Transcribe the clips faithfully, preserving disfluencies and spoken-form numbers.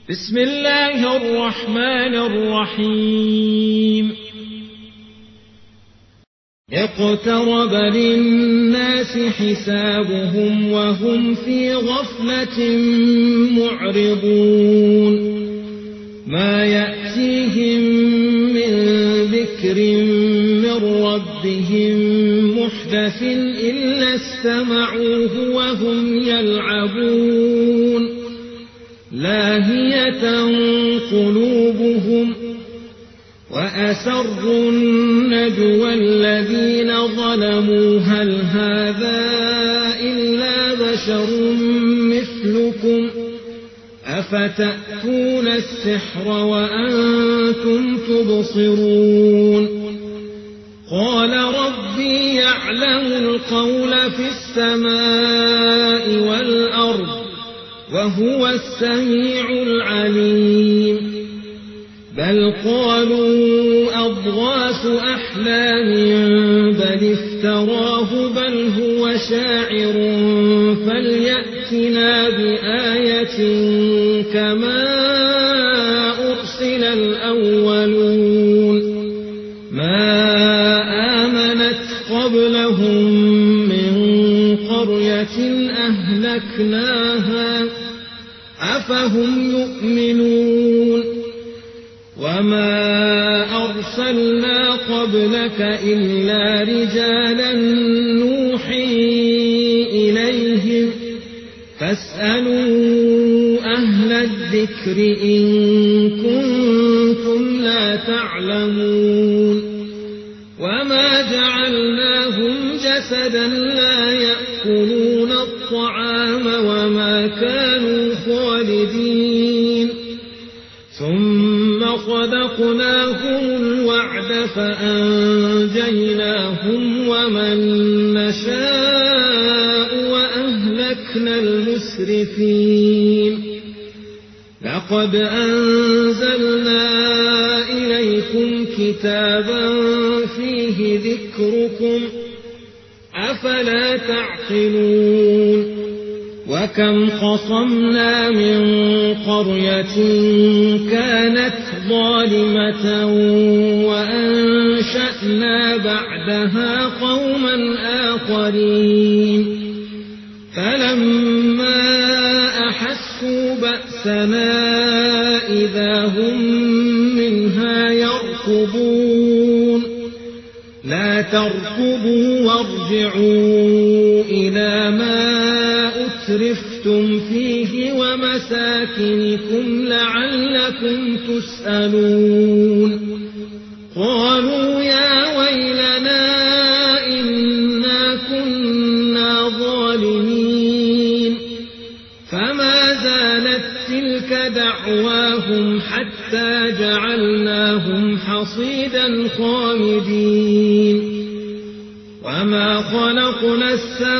بسم الله الرحمن الرحيم اقترب للناس حسابهم وهم في غفلة معرضون ما يأتيهم من ذكر من ربهم محدث إلا استمعوه وهم يلعبون لاهية قلوبهم وأسروا النجوى الذين ظلموا هل هذا إلا بشر مثلكم أفتأتون السحر وأنتم تبصرون قال ربي يعلم القول في السماء والأرض وهو السميع العليم بل قالوا أضغاث أحلام بل افتراه بل هو شاعر فليأتنا بآية كما أرسل الأولون ما آمنت قبلهم من قرية أهلكناها أفهم يؤمنون وما أرسلنا قبلك إلا رجالا نوحي إليهم فاسألوا أهل الذكر إن كنتم لا تعلمون وما جعلناهم جسدا لا يأكلون الطعام وما كانوا خالدين ثم صدقناهم الوعد فأنجيناهم ومن نشاء وأهلكنا المسرفين لقد أنزلنا إليكم كتابا فيه ذكركم أفلا تعقلون وكم قصمنا من قرية كانت ظالمة وأنشأنا بعدها قوما آخرين فلما أحسوا بأسنا إذا هم منها يركضون لا تركضوا وارجعوا إلى ما أترفتم فيه ومساكنكم لعلكم تسألون قالوا يا ويلنا إنا كنا ظالمين فما زالت تلك دعواهم حتى جعلناهم حصيدا خامدين وما خلقنا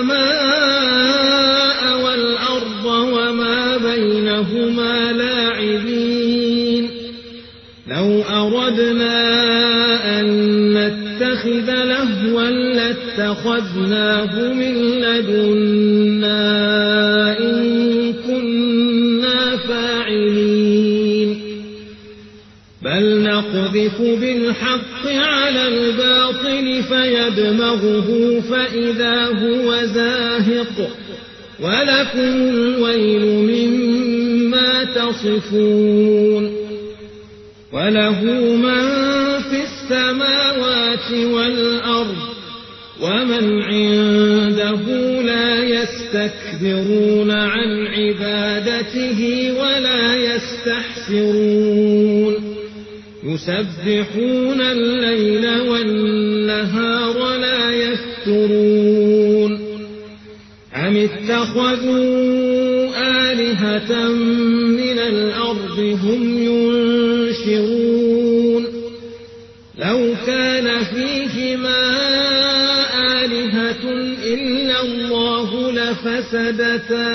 السماء والأرض وما بينهما لاعبين لو أردنا أن نتخذ لهوا لاتخذناه من لدنا إن كنا فاعلين بل نقذف بالحق على الباطل فيدمغه فإذا هو زاهق ولكم الويل مما تصفون وله من في السماوات والأرض ومن عنده لا يستكبرون عن عبادته ولا يستحسرون يسبحون الليل والنهار لا يفترون أم اتخذوا آلهة من الأرض هم ينشرون لو كان فيهما آلهة إلا الله لفسدتا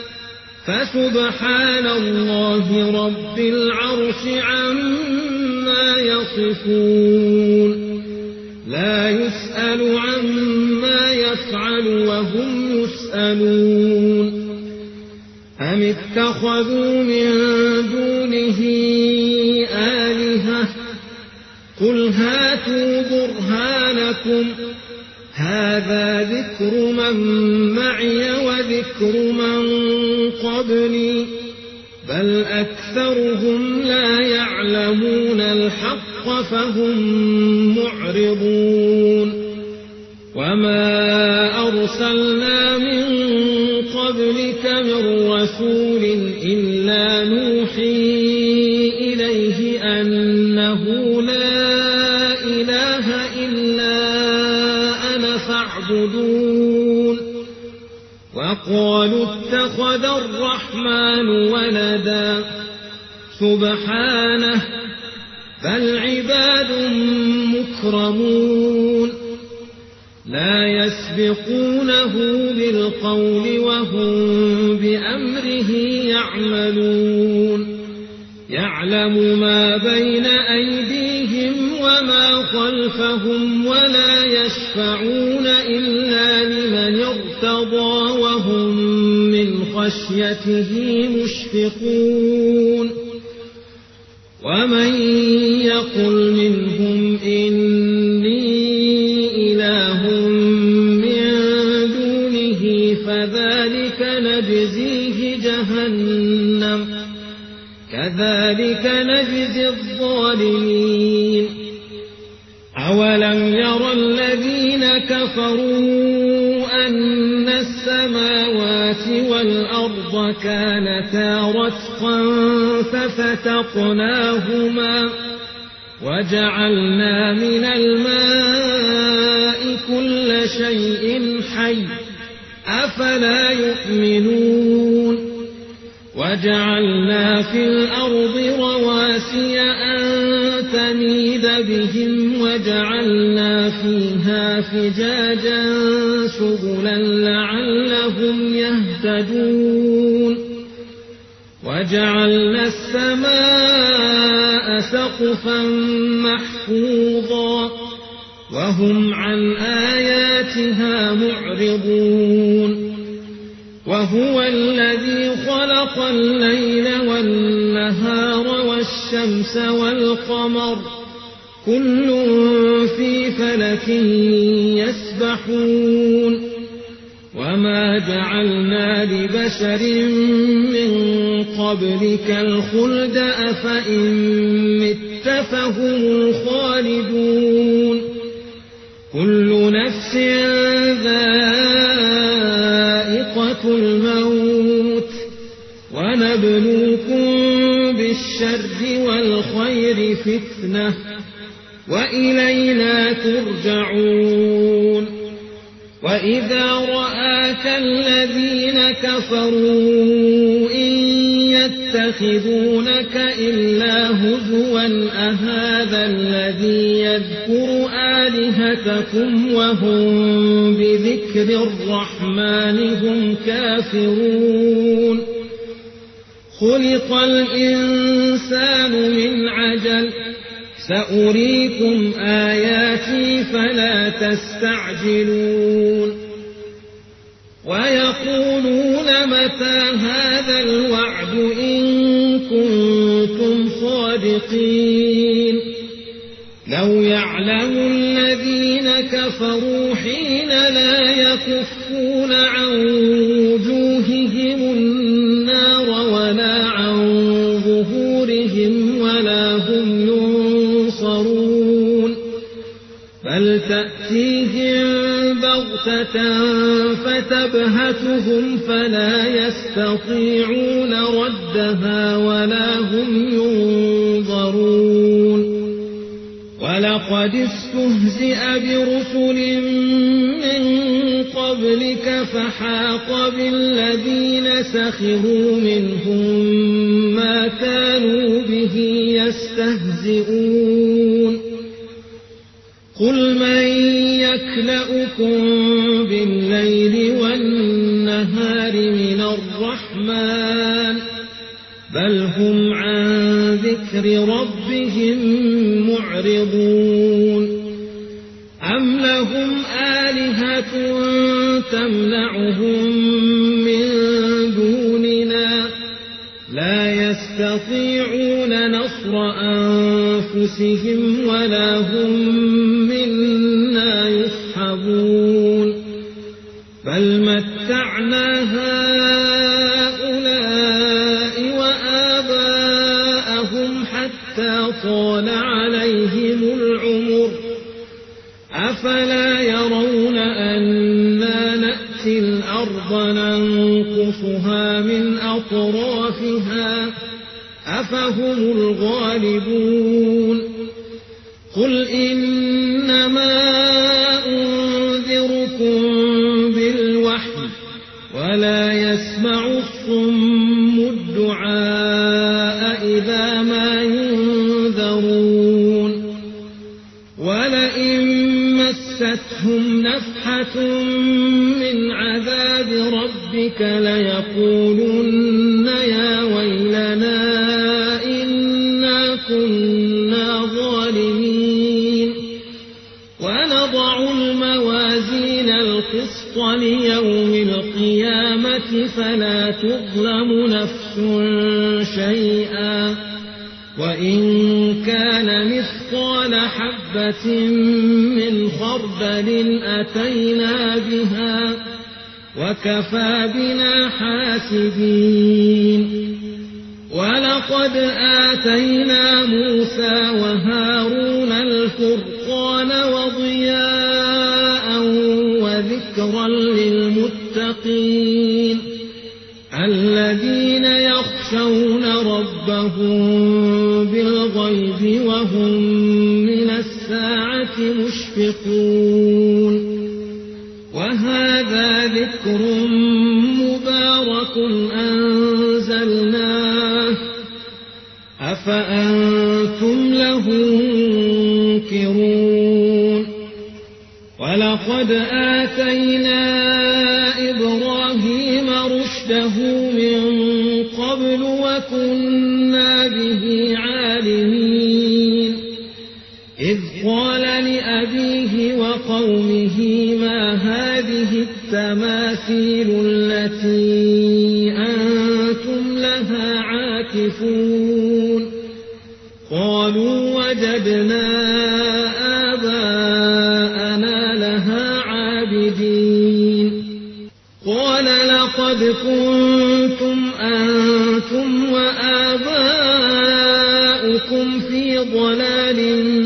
فسبحان الله رب العرش عما يصفون لا يسأل عما يفعل وهم يسألون أم اتخذوا من دون دونه آلهة قل هاتوا برهانكم هذا ذكر من معي وذكر من قبلي بل أكثرهم لا يعلمون الحق فهم معرضون وما أرسلنا من قبلك من رسول إلا نوحي إليه أنه لا إله إلا أنا فاعبدون وقالوا اتخذ الرحمن ولدا سبحانه بل عباد مكرمون لا يسبقونه بالقول وهم بأمره يعملون يعلم ما بين أيديهم وما خلفهم ولا يشفعون إلا لمن ارتضى وهم من خشيته مشفقون ومن يقل منهم إني إله من دونه فذلك نجزيه جهنم كذلك نجزي الظالمين أولم يرى الذين كفروا أن السماوات والأرض كانتا رتقا ففتقناهما وجعلنا من الماء كل شيء حي أفلا يؤمنون وجعلنا في الأرض رواسي أن تميد بهم وجعلنا فيها فجاجا سبلا لعلهم يهتدون وجعلنا السماء سقفا محفوظا وهم عن آياتها معرضون وهو الذي خلق الليل والنهار والشمس والقمر كل في فلك يسبحون وما جعلنا لبشر من قبلك الخلد أفإن مت فهم الخالدون كل نفس ذائقة الموت ونبلوكم بالشر والخير فتنة وإلينا ترجعون وإذا رآك الذين كفروا إن يتخذونك إلا هزوا أهذا الذي يذكر آلهتكم وهم بذكر الرحمن هم كافرون خلق الإنسان من عجل سأريكم آياتي فلا تستعجلون ويقولون متى هذا الوعد إن كنتم صادقين لو يعلم الذين كفروا حين لا يكفون عن وجوههم النار ولا عن ظهورهم ولا هم ينصرون بل تأتيهم بغتة فتبهتهم فلا يستطيعون ردها ولا هم ينظرون ولقد استهزئ برسل من قبلك فحاق بالذين سخروا منهم ما كانوا به يستهزئون قل من يكلؤكم بالليل والنهار من الرحمن بل هم عن ذكر ربهم معرضون أم لهم آلهة تمنعهم من دوننا لا يستطيعون يستطيعون نصر أنفسهم ولا هم منا يصحبون بل متعنا هؤلاء وآباءهم حتى طال عليهم العمر أفلا يرون أنا نأتي الأرض ننقصها من أطرافها أفهم الغالبون قل إنما أنذركم بالوحي ولا يسمع الصم الدعاء إذا ما ينذرون ولئن مستهم نفحة من عذاب ربك ليقولن يا ويلنا إنا كنا ظالمين ونضع الموازين القسط ليوم القيامة فلا تظلم نفس شيئا وإن كان مثقال حبة من خردل أتينا بها وكفى بنا حاسبين ولقد آتينا موسى وهارون الفرقان وضياء وذكرا للمتقين الذين يخشون ربهم بالغيب وهم من الساعة مشفقون وهذا ذكر مبارك أنزلناه أفأنتم له منكرون ولقد آتينا إبراهيم رشده من قبل وكنا به عالمين إذ قال لأبيه وقومه ما هذه التماثيل التي أنتم لها عاكفون قالوا وجدنا آباءنا لها عابدين قال لقد كنتم أنتم وآباؤكم في ضلال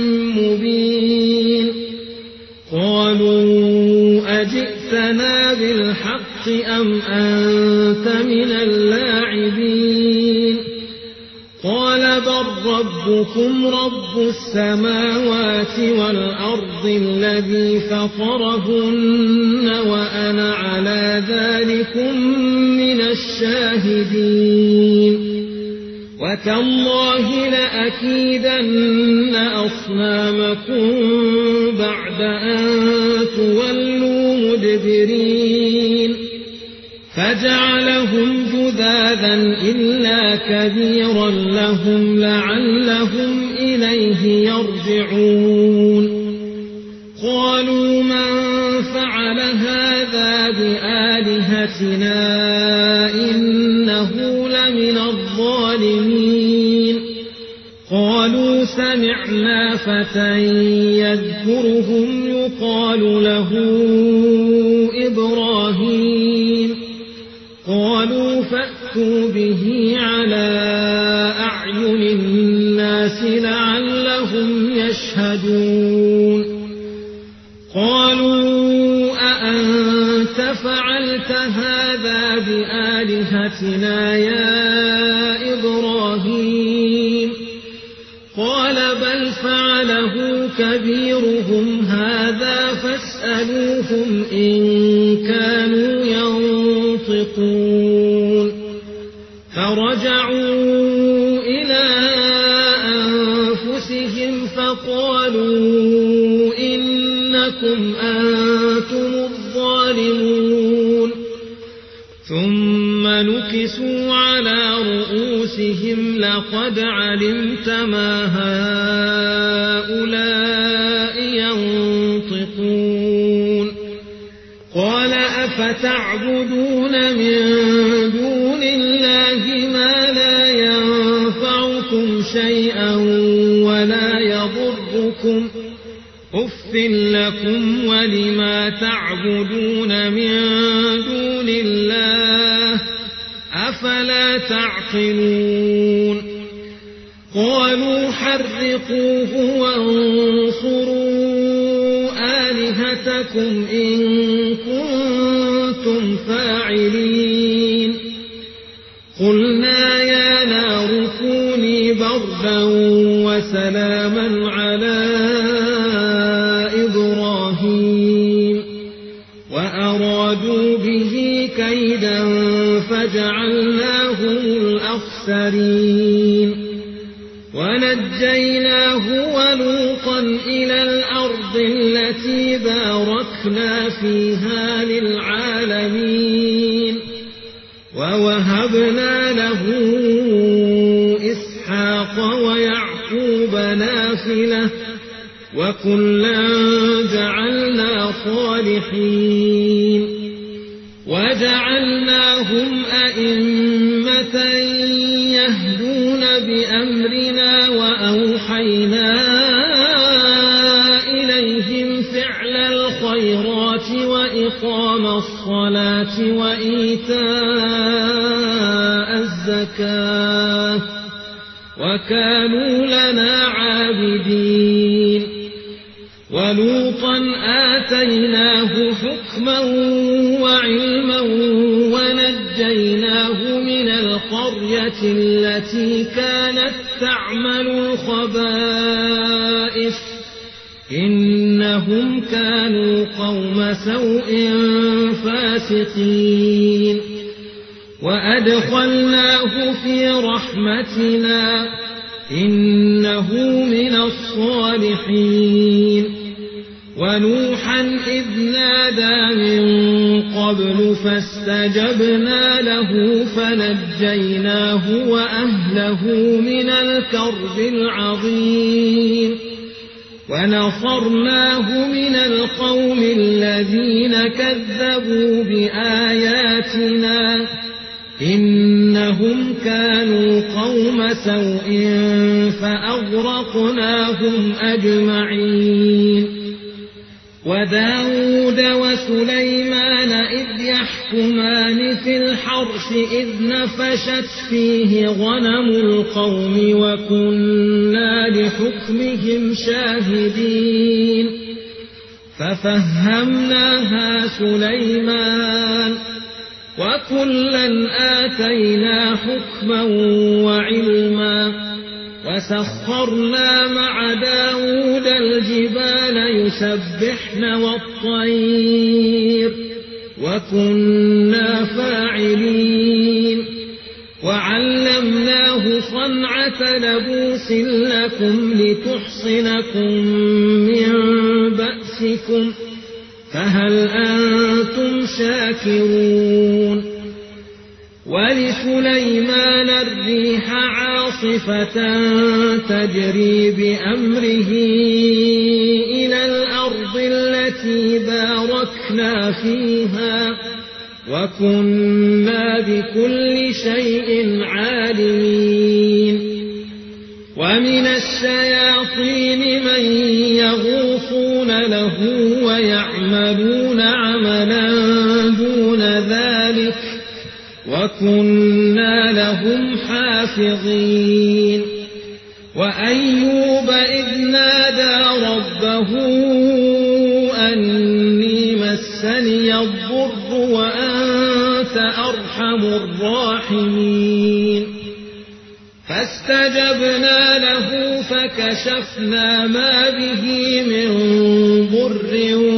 مبين قالوا أجئتنا بالحق أم أنت من اللاعبين قال بل ربكم رب السماوات والأرض الذي فطرهن وأنا على ذلكم من الشاهدين وتالله لأكيدن أصنامكم بعد أن تولوا مدبرين فجعلهم جذاذا إلا كبيرا لهم لعلهم إليه يرجعون قالوا من فعل هذا بآلهتنا إنه لمن الظالمين قالوا سمعنا فتى يذكرهم يقال له إبراهيم قالوا فأتوا به على أعين الناس لعلهم يشهدون قالوا أأنت فعلت هذا بآلهتنا يا إبراهيم قال بل فعله كبيرهم هذا فاسألوهم إن كانوا ينطقون فرجعوا إلى أنفسهم فقالوا إنكم أنتم الظالمون ثم نكسوا على رؤوسهم لقد علمت ما هؤلاء ينطقون قال أفتعبدون من دون الله ما لا ينفع فعلتم شيئا ولا يضركم أف لكم ولما تعبدون من دون الله أفلا تعقلون قالوا حرقوه وانصروا آلهتكم إن كنتم فاعلين قلنا يا نار كوني بردا وسلاما على إبراهيم وأرادوا به كيدا فجعلناهم الأخسرين ونجيناه ولوطا إلى الأرض التي باركنا فيها للعالمين ووهبنا له إسحاق ويعقوب نافلة وكلا جعلنا صالحين وجعلناهم أئمة يهدون بأمرنا وأوحينا إليهم فعل الخيرات وإقام الصلاة وإيتاء الزكاة وكانوا لنا عابدين ولوطا آتيناه حكما وعلما ونجيناه من القرية التي كانت تعمل الخبائث إنهم كانوا قوم سوء فاسقين وأدخلناه في رحمتنا إنه من الصالحين ونوحا إذ نادى من قبل فاستجبنا له فنجيناه وأهله من الكرب العظيم ونصرناه من القوم الذين كذبوا بآياتنا إنهم كانوا قوم سوء فأغرقناهم أجمعين وداود وسليمان إذ يحكمان في الحرث إذ نفشت فيه غنم القوم وكنا لحكمهم شاهدين ففهمناها سليمان وكلا آتينا حكما وعلما وسخرنا مع داود الجبال يسبحن والطير وكنا فاعلين وعلمناه صنعة لبوس لكم لتحصنكم من بأسكم فهل أنتم شاكرون ولسليمان الريح عاصفة تجري بأمره إلى الأرض التي باركنا فيها وكنا بكل شيء عالمين ومن الشياطين من يغوصون له ويعملون عملا دون ذلك وكنا لهم حافظين وأيوب إذ نادى ربه أني مسني الضر وأنت أرحم الراحمين فاستجبنا له فكشفنا ما به من ضر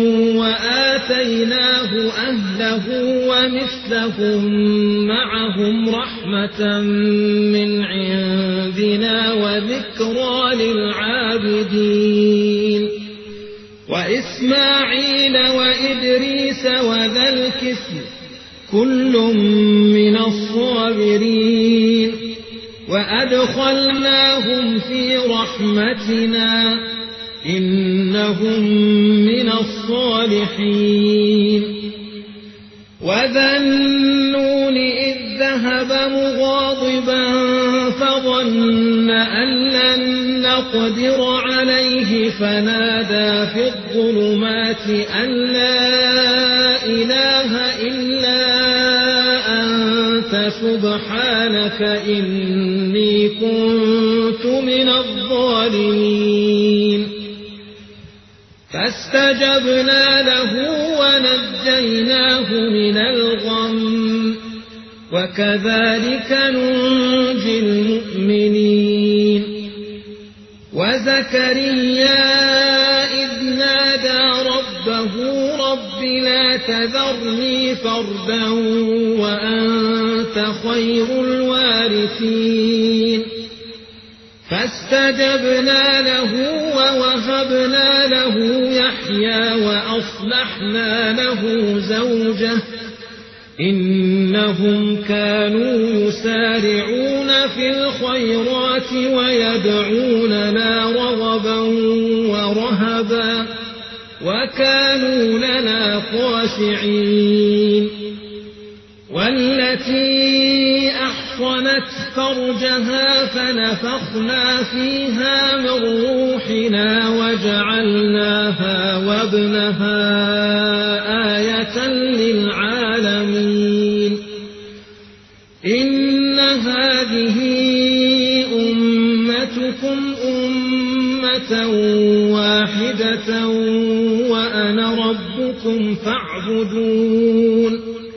وآتيناه أهله ومثلهم معهم رحمة من عندنا وذكرى للعابدين وإسماعيل وإدريس وذا الكفل كل من الصابرين وأدخلناهم في رحمتنا إنهم من الصالحين وذا النون إذ ذهب مغاضبا فظن ظن أن لن نقدر عليه فنادى في الظلمات أن لا إله إلا أنت سبحانك إني كنت من الظالمين فاستجبنا له ونجيناه من الغم وكذلك ننجي المؤمنين وزكريا إذ نادى ربه رب لا تذرني فردا وأنت خير الوارثين فاستجبنا له ووهبنا له يحيى وأصلحنا له زوجه إنهم كانوا يسارعون في الخيرات ويدعوننا رغبا ورهبا وكانوا لنا خاشعين والتي أحصنت فرجها فنفخنا فيها من روحنا وجعلناها وابنها آية للعالمين إن هذه أمتكم أمة واحدة وأنا ربكم فاعبدون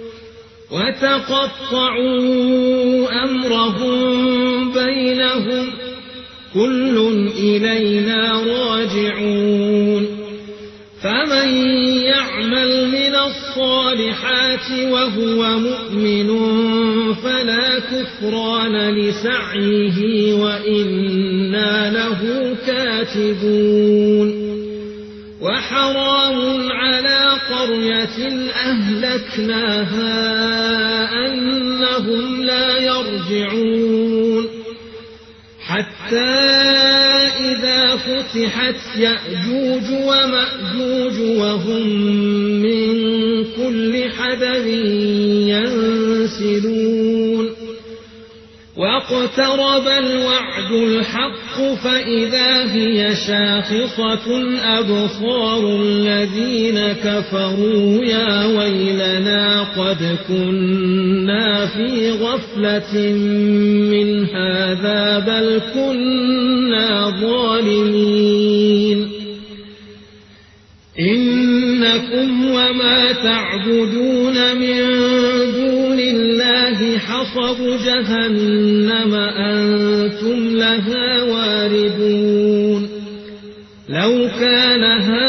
وتقطعوا أمرهم بينهم كل إلينا راجعون فمن يعمل من الصالحات وهو مؤمن فلا كفران لسعيه وإنا له كاتبون وحرام على قرية أهلكناها أنهم لا يرجعون حتى إذا فتحت يأجوج ومأجوج وهم من كل حدب ينسلون واقترب الوعد الحق فإذا هي شاخصة أبصار الذين كفروا يا ويلنا قد كنا في غفلة من هذا بل كنا ظالمين إنكم وما تعبدون من دون الله حصب جهنم أنتم لها واردون لو كان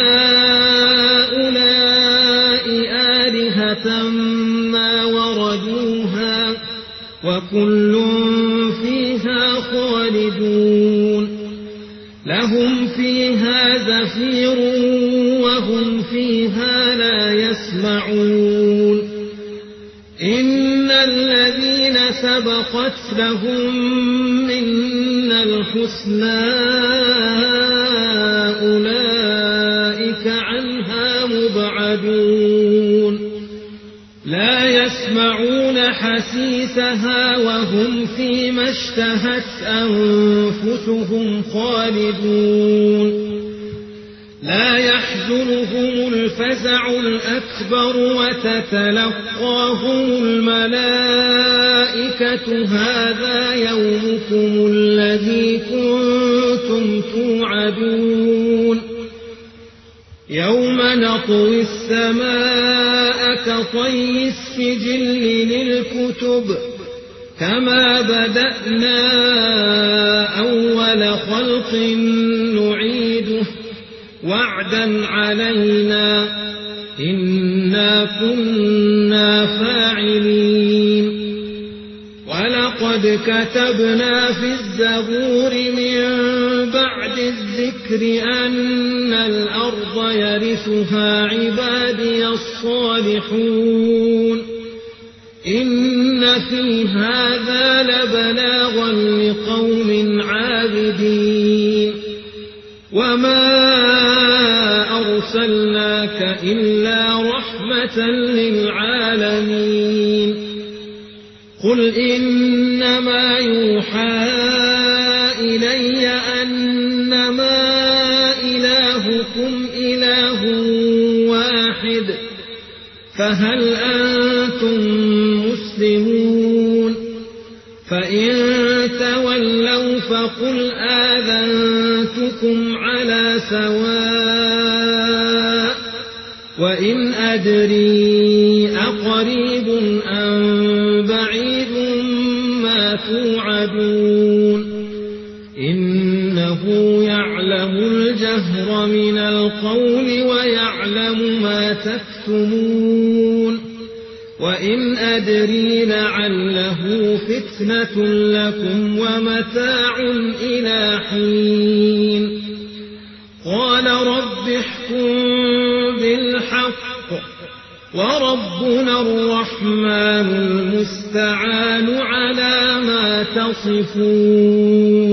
هؤلاء آلهة ما وردوها وكل فيها خالدون لهم فيها زفير وهم فيها لا يسمعون إن الذين سبقت لهم منا الحسنى أولئك عنها مبعدون لا يسمعون حسيسها وهم فيما اشتهت أنفسهم خالدون لا يحزنهم الفزع الأكبر وتتلقاهم الملائكة هذا يومكم الذي كنتم توعدون يوم نطوي السماء كطي السجل للكتب كما بدأنا أول خلق نعيده وعدا علينا إنا كنا فاعلين ولقد كتبنا في الزبور من بعد الذكر أن الأرض يرثها عبادي الصالحون إن في هذا لبلاغا لقوم عابدين وما أرسلناك إلا رحمة للعالمين قل إنما يوحى فهل أنتم مسلمون فإن تولوا فقل آذنتكم على سواء وإن أدري أقريب أم بعيد ما توعدون إنه يعلم الجهر من القول ويعلم ما تكتمون وإن أدري لعله فتنة لكم ومتاع إلى حين قال رب احكم بالحق وربنا الرحمن المستعان على ما تصفون.